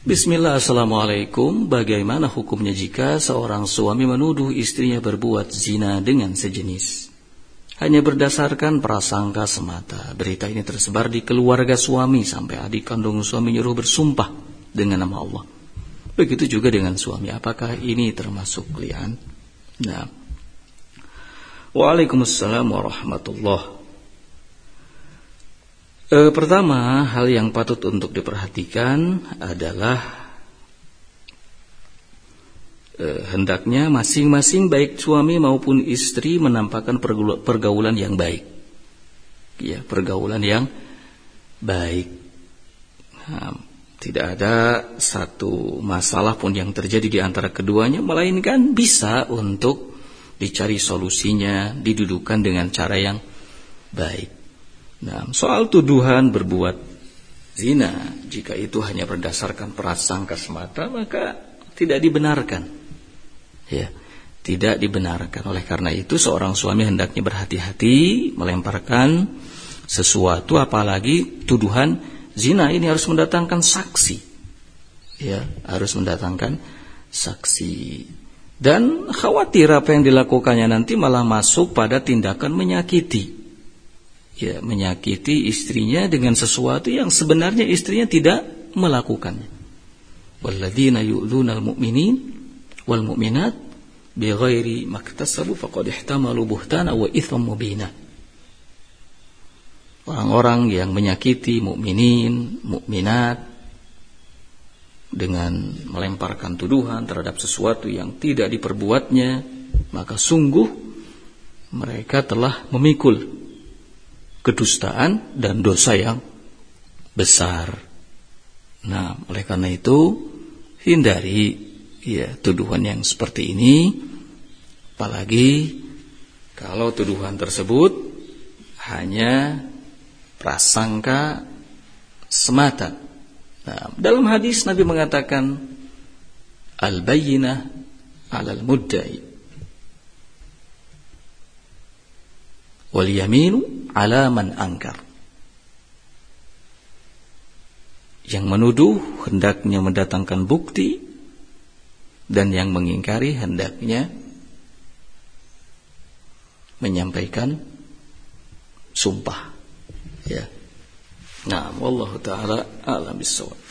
Bismillah, assalamualaikum. Bagaimana hukumnya jika seorang suami menuduh istrinya berbuat zina dengan sejenis? Hanya berdasarkan prasangka semata. Berita ini tersebar di keluarga suami sampai adik kandung suami nyuruh bersumpah dengan nama Allah. Begitu juga dengan suami. Apakah ini termasuk li'an? Nah. Waalaikumsalam warahmatullahi. Pertama, hal yang patut untuk diperhatikan adalah hendaknya masing-masing baik suami maupun istri menampakkan pergaulan yang baik. Ya, pergaulan yang baik. Nah, tidak ada satu masalah pun yang terjadi di antara keduanya, melainkan bisa untuk dicari solusinya, didudukan dengan cara yang baik. Nah, soal tuduhan berbuat zina, jika itu hanya berdasarkan prasangka semata, maka tidak dibenarkan. Ya, tidak dibenarkan. Oleh karena itu, seorang suami hendaknya berhati-hati melemparkan sesuatu, apalagi tuduhan zina ini harus mendatangkan saksi. Ya, harus mendatangkan saksi. Dan khawatir apa yang dilakukannya nanti malah masuk pada tindakan menyakiti. Ya, menyakiti istrinya dengan sesuatu yang sebenarnya istrinya tidak melakukannya. Walladzina yu'dzunal mu'minin wal mu'minat bighairi maktasabu faqad ihtamalu buhtana wa itsman mubina. Orang-orang yang menyakiti mukminin, mukminat dengan melemparkan tuduhan terhadap sesuatu yang tidak diperbuatnya, maka sungguh mereka telah memikul kedustaan dan dosa yang besar. Nah, oleh karena itu hindari tuduhan yang seperti ini, apalagi kalau tuduhan tersebut hanya prasangka semata. Nah, dalam hadis Nabi mengatakan al-bayyinah 'alal mudda'i wal yaminu 'ala man angkar. Yang menuduh hendaknya mendatangkan bukti, dan yang mengingkari hendaknya menyampaikan sumpah. Ya. Nah, wallahu taala a'lam bissawab.